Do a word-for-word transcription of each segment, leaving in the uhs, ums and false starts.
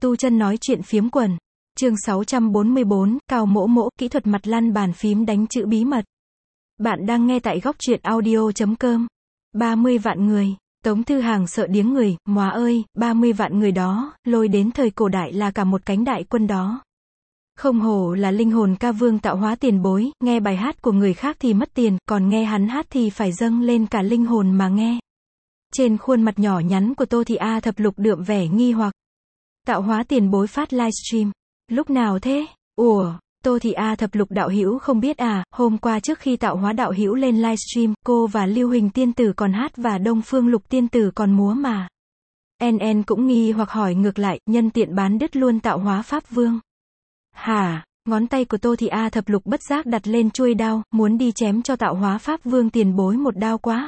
Tu chân nói chuyện phiếm quần. Chương sáu trăm bốn mươi bốn, Cao Mỗ Mỗ, kỹ thuật mặt lăn bàn phím đánh chữ bí mật. Bạn đang nghe tại góc truyện audio chấm com. ba mươi vạn người. Tống Thư Hàng sợ điếng người, móa ơi, ba mươi vạn người đó, lôi đến thời cổ đại là cả một cánh đại quân đó. Không hổ là linh hồn ca vương tạo hóa tiền bối, nghe bài hát của người khác thì mất tiền, còn nghe hắn hát thì phải dâng lên cả linh hồn mà nghe. Trên khuôn mặt nhỏ nhắn của Tô Thị A Thập Lục đượm vẻ nghi hoặc. Tạo hóa tiền bối phát livestream. Lúc nào thế? Ủa, Tô Thị A Thập Lục đạo hữu không biết à, hôm qua trước khi tạo hóa đạo hữu lên livestream, cô và Lưu Huỳnh tiên tử còn hát và Đông Phương Lục tiên tử còn múa mà. En En cũng nghi hoặc hỏi ngược lại, nhân tiện bán đứt luôn tạo hóa pháp vương. Hả? Ngón tay của Tô Thị A Thập Lục bất giác đặt lên chuôi đao, muốn đi chém cho tạo hóa pháp vương tiền bối một đao quá.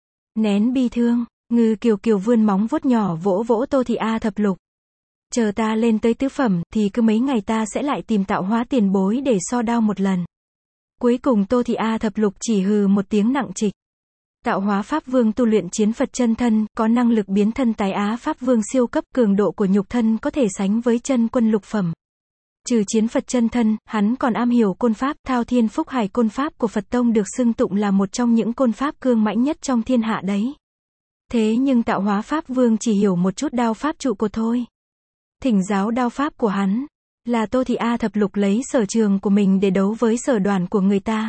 Nén bi thương, Ngư Kiều Kiều vươn móng vuốt nhỏ vỗ vỗ Tô Thị A Thập Lục. Chờ ta lên tới tứ phẩm, thì cứ mấy ngày ta sẽ lại tìm tạo hóa tiền bối để so đao một lần. Cuối cùng Tô Thị A Thập Lục chỉ hừ một tiếng nặng trịch. Tạo hóa pháp vương tu luyện chiến Phật chân thân, có năng lực biến thân tái á pháp vương siêu cấp, cường độ của nhục thân có thể sánh với chân quân lục phẩm. Trừ chiến Phật chân thân, hắn còn am hiểu côn pháp, Thao Thiên Phúc Hải côn pháp của Phật tông được xưng tụng là một trong những côn pháp cương mãnh nhất trong thiên hạ đấy. Thế nhưng tạo hóa pháp vương chỉ hiểu một chút đao pháp trụ cột thôi. Thỉnh giáo đao pháp của hắn, là Tô Thị A Thập Lục lấy sở trường của mình để đấu với sở đoàn của người ta.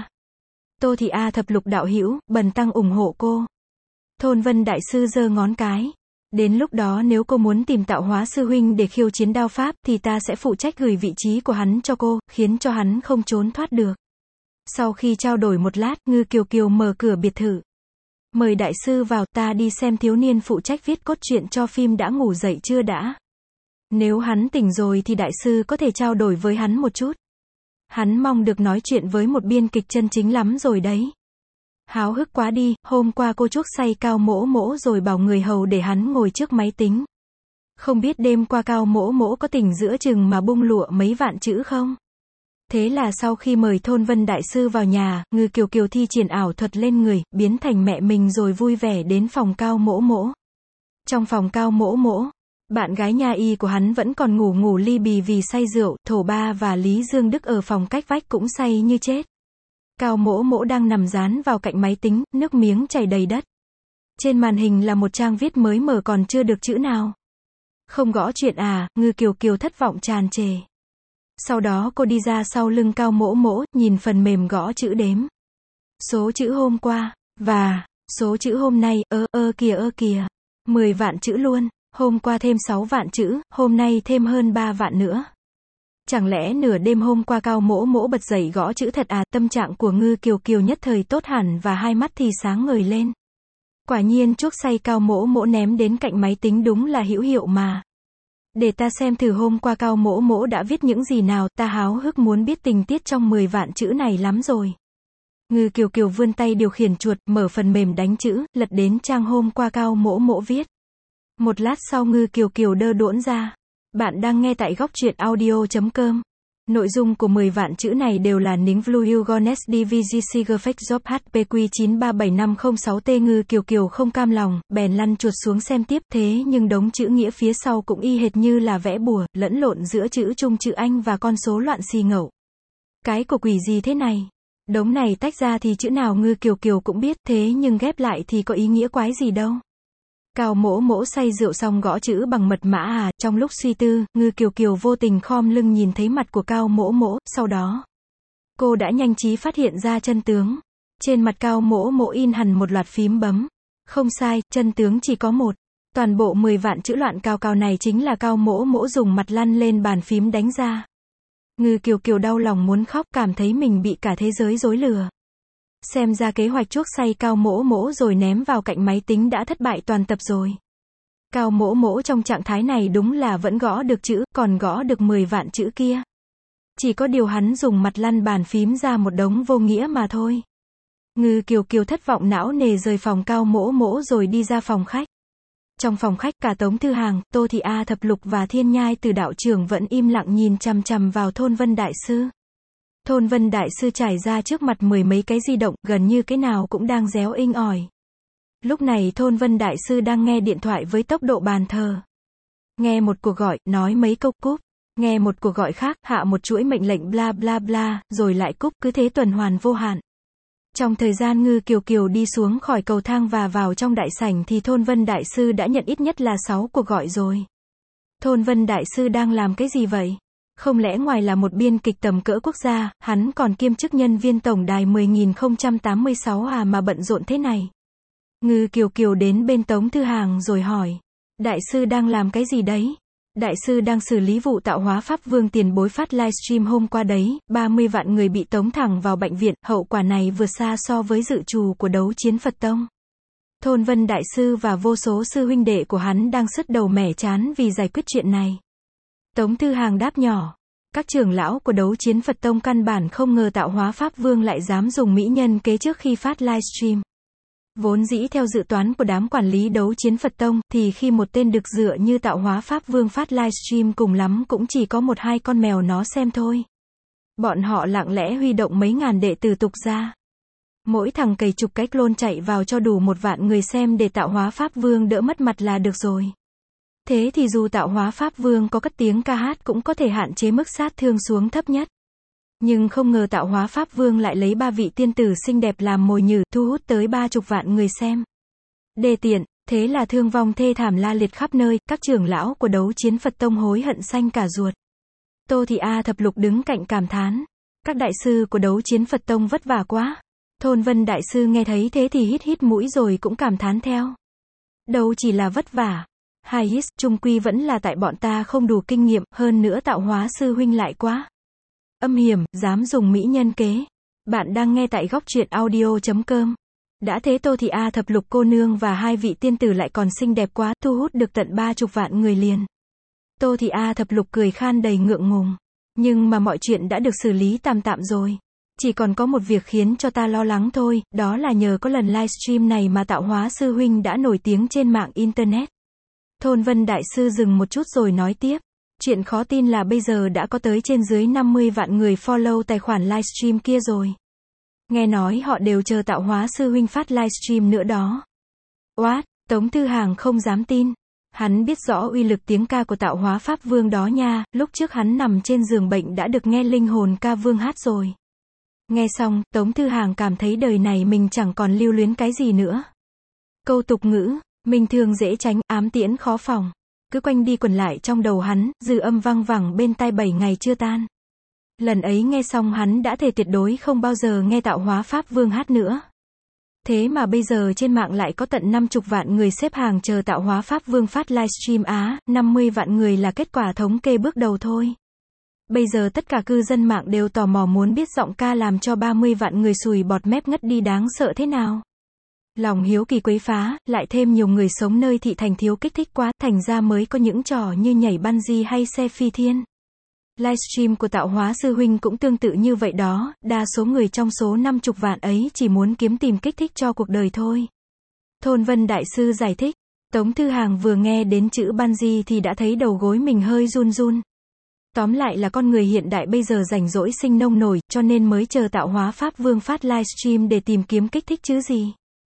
Tô Thị A Thập Lục đạo hữu, bần tăng ủng hộ cô. Thôn Vân đại sư giơ ngón cái. Đến lúc đó nếu cô muốn tìm tạo hóa sư huynh để khiêu chiến đao pháp, thì ta sẽ phụ trách gửi vị trí của hắn cho cô, khiến cho hắn không trốn thoát được. Sau khi trao đổi một lát, Ngư Kiều Kiều mở cửa biệt thự. Mời đại sư vào, ta đi xem thiếu niên phụ trách viết cốt truyện cho phim đã ngủ dậy chưa đã. Nếu hắn tỉnh rồi thì đại sư có thể trao đổi với hắn một chút. Hắn mong được nói chuyện với một biên kịch chân chính lắm rồi đấy. Háo hức quá đi, hôm qua cô chuốc say Cao Mỗ Mỗ rồi bảo người hầu để hắn ngồi trước máy tính. Không biết đêm qua Cao Mỗ Mỗ có tỉnh giữa chừng mà bung lụa mấy vạn chữ không? Thế là sau khi mời Thôn Vân đại sư vào nhà, Ngư Kiều Kiều thi triển ảo thuật lên người, biến thành mẹ mình rồi vui vẻ đến phòng Cao Mỗ Mỗ. Trong phòng Cao Mỗ Mỗ, bạn gái nha y của hắn vẫn còn ngủ ngủ ly bì vì say rượu, Thổ Ba và Lý Dương Đức ở phòng cách vách cũng say như chết. Cao Mỗ Mỗ đang nằm dán vào cạnh máy tính, nước miếng chảy đầy đất. Trên màn hình là một trang viết mới mở còn chưa được chữ nào. Không gõ chuyện à, Ngư Kiều Kiều thất vọng tràn trề. Sau đó cô đi ra sau lưng Cao Mỗ Mỗ, nhìn phần mềm gõ chữ đếm. Số chữ hôm qua, và, số chữ hôm nay, ơ ơ kìa ơ kìa. mười vạn chữ luôn, hôm qua thêm sáu vạn chữ, hôm nay thêm hơn ba vạn nữa. Chẳng lẽ nửa đêm hôm qua Cao Mỗ Mỗ bật dậy gõ chữ thật à, tâm trạng của Ngư Kiều Kiều nhất thời tốt hẳn và hai mắt thì sáng ngời lên. Quả nhiên chuốc say Cao Mỗ Mỗ ném đến cạnh máy tính đúng là hữu hiệu mà. Để ta xem thử hôm qua Cao Mỗ Mỗ đã viết những gì nào, ta háo hức muốn biết tình tiết trong mười vạn chữ này lắm rồi. Ngư Kiều Kiều vươn tay điều khiển chuột, mở phần mềm đánh chữ, lật đến trang hôm qua Cao Mỗ Mỗ viết. Một lát sau Ngư Kiều Kiều đơ đũn ra. Bạn đang nghe tại góc truyện audio chấm com. Nội dung của mười vạn chữ này đều là Ning Vlu Gones D V G Siger Fake Job H P Q chín ba bảy năm không sáu T. Ngư Kiều Kiều không cam lòng, bèn lăn chuột xuống xem tiếp, thế nhưng đống chữ nghĩa phía sau cũng y hệt như là vẽ bùa, lẫn lộn giữa chữ Trung chữ Anh và con số loạn xì ngẫu. Cái của quỷ gì thế này? Đống này tách ra thì chữ nào Ngư Kiều Kiều cũng biết, thế nhưng ghép lại thì có ý nghĩa quái gì đâu. Cao Mỗ Mỗ say rượu xong gõ chữ bằng mật mã à, trong lúc suy tư, Ngư Kiều Kiều vô tình khom lưng nhìn thấy mặt của Cao Mỗ Mỗ, sau đó, cô đã nhanh trí phát hiện ra chân tướng. Trên mặt Cao Mỗ Mỗ in hẳn một loạt phím bấm. Không sai, chân tướng chỉ có một. Toàn bộ mười vạn chữ loạn cao cao này chính là Cao Mỗ Mỗ dùng mặt lăn lên bàn phím đánh ra. Ngư Kiều Kiều đau lòng muốn khóc, cảm thấy mình bị cả thế giới dối lừa. Xem ra kế hoạch chuốc say Cao Mỗ Mỗ rồi ném vào cạnh máy tính đã thất bại toàn tập rồi. Cao Mỗ Mỗ trong trạng thái này đúng là vẫn gõ được chữ, còn gõ được mười vạn chữ kia. Chỉ có điều hắn dùng mặt lăn bàn phím ra một đống vô nghĩa mà thôi. Ngư Kiều Kiều thất vọng não nề rời phòng Cao Mỗ Mỗ rồi đi ra phòng khách. Trong phòng khách cả Tống Thư Hàng, Tô Thị A Thập Lục và Thiên Nhai Từ đạo trưởng vẫn im lặng nhìn chằm chằm vào Thôn Vân đại sư. Thôn Vân đại sư trải ra trước mặt mười mấy cái di động, gần như cái nào cũng đang réo inh ỏi. Lúc này Thôn Vân đại sư đang nghe điện thoại với tốc độ bàn thờ. Nghe một cuộc gọi, nói mấy câu cúp. Nghe một cuộc gọi khác, hạ một chuỗi mệnh lệnh bla bla bla, rồi lại cúp, cứ thế tuần hoàn vô hạn. Trong thời gian Ngư Kiều Kiều đi xuống khỏi cầu thang và vào trong đại sảnh thì Thôn Vân Đại Sư đã nhận ít nhất là sáu cuộc gọi rồi. Thôn Vân Đại Sư đang làm cái gì vậy? Không lẽ ngoài là một biên kịch tầm cỡ quốc gia, hắn còn kiêm chức nhân viên tổng đài mười nghìn không trăm tám mươi sáu à mà bận rộn thế này? Ngư Kiều Kiều đến bên Tống Thư Hàng rồi hỏi. Đại sư đang làm cái gì đấy? Đại sư đang xử lý vụ tạo hóa Pháp Vương tiền bối phát livestream hôm qua đấy, ba mươi vạn người bị tống thẳng vào bệnh viện, hậu quả này vượt xa so với dự trù của đấu chiến Phật Tông. Thôn Vân Đại Sư và vô số sư huynh đệ của hắn đang sứt đầu mẻ chán vì giải quyết chuyện này. Tống Thư Hàng đáp nhỏ. Các trưởng lão của đấu chiến Phật Tông căn bản không ngờ tạo hóa Pháp Vương lại dám dùng mỹ nhân kế trước khi phát livestream. Vốn dĩ theo dự toán của đám quản lý đấu chiến Phật Tông, thì khi một tên đực dựa như tạo hóa Pháp Vương phát livestream cùng lắm cũng chỉ có một hai con mèo nó xem thôi. Bọn họ lặng lẽ huy động mấy ngàn đệ tử tục ra. Mỗi thằng cày chục cái clone chạy vào cho đủ một vạn người xem để tạo hóa Pháp Vương đỡ mất mặt là được rồi. Thế thì dù tạo hóa Pháp Vương có cất tiếng ca hát cũng có thể hạn chế mức sát thương xuống thấp nhất. Nhưng không ngờ tạo hóa Pháp Vương lại lấy ba vị tiên tử xinh đẹp làm mồi nhử, thu hút tới ba chục vạn người xem. Đê tiện, thế là thương vong thê thảm la liệt khắp nơi, các trưởng lão của đấu chiến Phật Tông hối hận xanh cả ruột. Tô Thị A Thập Lục đứng cạnh cảm thán. Các đại sư của đấu chiến Phật Tông vất vả quá. Thôn Vân Đại Sư nghe thấy thế thì hít hít mũi rồi cũng cảm thán theo. Đâu chỉ là vất vả. Hai hít, chung quy vẫn là tại bọn ta không đủ kinh nghiệm, hơn nữa tạo hóa sư huynh lại quá âm hiểm, dám dùng mỹ nhân kế. Bạn đang nghe tại góc truyện audio chấm com. Đã thế Tô Thị A Thập Lục cô nương và hai vị tiên tử lại còn xinh đẹp quá, thu hút được tận ba chục vạn người liền. Tô Thị A Thập Lục cười khan đầy ngượng ngùng. Nhưng mà mọi chuyện đã được xử lý tạm tạm rồi. Chỉ còn có một việc khiến cho ta lo lắng thôi, đó là nhờ có lần livestream này mà tạo hóa sư huynh đã nổi tiếng trên mạng internet. Thôn Vân Đại Sư dừng một chút rồi nói tiếp. Chuyện khó tin là bây giờ đã có tới trên dưới năm mươi vạn người follow tài khoản livestream kia rồi. Nghe nói họ đều chờ tạo hóa sư huynh phát livestream nữa đó. What? Tống Thư Hàng không dám tin. Hắn biết rõ uy lực tiếng ca của tạo hóa Pháp Vương đó nha, lúc trước hắn nằm trên giường bệnh đã được nghe linh hồn ca vương hát rồi. Nghe xong, Tống Thư Hàng cảm thấy đời này mình chẳng còn lưu luyến cái gì nữa. Câu tục ngữ, minh thương dễ tránh, ám tiễn khó phòng. Cứ quanh đi quẩn lại trong đầu hắn, dư âm vang vẳng bên tai bảy ngày chưa tan. Lần ấy nghe xong hắn đã thề tuyệt đối không bao giờ nghe tạo hóa Pháp Vương hát nữa. Thế mà bây giờ trên mạng lại có tận năm chục vạn người xếp hàng chờ tạo hóa Pháp Vương phát livestream á, năm mươi vạn người là kết quả thống kê bước đầu thôi. Bây giờ tất cả cư dân mạng đều tò mò muốn biết giọng ca làm cho ba mươi vạn người sùi bọt mép ngất đi đáng sợ thế nào. Lòng hiếu kỳ quấy phá, lại thêm nhiều người sống nơi thị thành thiếu kích thích quá, thành ra mới có những trò như nhảy bungee hay xe phi thiên. Livestream của tạo hóa sư huynh cũng tương tự như vậy đó, đa số người trong số năm chục vạn ấy chỉ muốn kiếm tìm kích thích cho cuộc đời thôi. Thôn Vân Đại Sư giải thích. Tống Thư Hàng vừa nghe đến chữ bungee thì đã thấy đầu gối mình hơi run run. Tóm lại là con người hiện đại bây giờ rảnh rỗi sinh nông nổi, cho nên mới chờ tạo hóa Pháp Vương phát livestream để tìm kiếm kích thích chứ gì.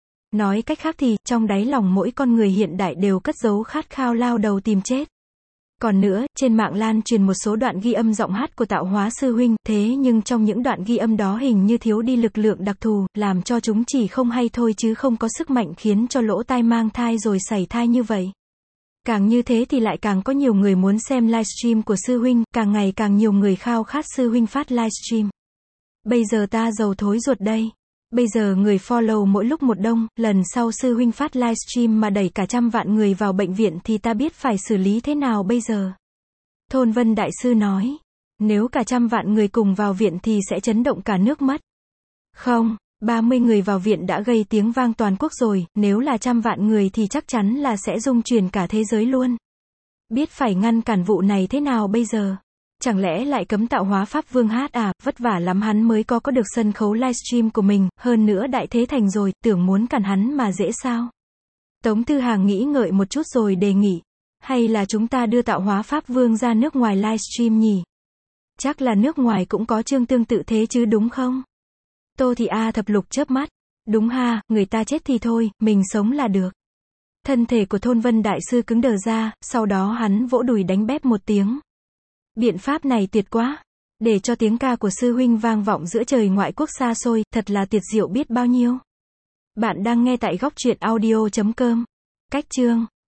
Nói cách khác thì, trong đáy lòng mỗi con người hiện đại đều cất giấu khát khao lao đầu tìm chết. Còn nữa, trên mạng lan truyền một số đoạn ghi âm giọng hát của tạo hóa sư huynh, thế nhưng trong những đoạn ghi âm đó hình như thiếu đi lực lượng đặc thù, làm cho chúng chỉ không hay thôi chứ không có sức mạnh khiến cho lỗ tai mang thai rồi sảy thai như vậy. Càng như thế thì lại càng có nhiều người muốn xem livestream của sư huynh, càng ngày càng nhiều người khao khát sư huynh phát livestream. Bây giờ ta giàu thối ruột đây. Bây giờ người follow mỗi lúc một đông, lần sau sư huynh phát livestream mà đẩy cả trăm vạn người vào bệnh viện thì ta biết phải xử lý thế nào bây giờ. Thôn Vân Đại Sư nói, nếu cả trăm vạn người cùng vào viện thì sẽ chấn động cả nước mất. Không, ba mươi người vào viện đã gây tiếng vang toàn quốc rồi, nếu là trăm vạn người thì chắc chắn là sẽ rung chuyển cả thế giới luôn. Biết phải ngăn cản vụ này thế nào bây giờ? Chẳng lẽ lại cấm tạo hóa Pháp Vương hát à, vất vả lắm hắn mới có có được sân khấu livestream của mình, hơn nữa đại thế thành rồi, tưởng muốn cản hắn mà dễ sao? Tống Thư Hàng nghĩ ngợi một chút rồi đề nghị, hay là chúng ta đưa tạo hóa Pháp Vương ra nước ngoài livestream nhỉ? Chắc là nước ngoài cũng có chương tương tự thế chứ đúng không? Tô Thị A Thập Lục chớp mắt, đúng ha, người ta chết thì thôi, mình sống là được. Thân thể của Thôn Vân Đại Sư cứng đờ ra, sau đó hắn vỗ đùi đánh bép một tiếng. Biện pháp này tuyệt quá. Để cho tiếng ca của sư huynh vang vọng giữa trời ngoại quốc xa xôi, thật là tuyệt diệu biết bao nhiêu. Bạn đang nghe tại góc truyện audio chấm com. Cách chương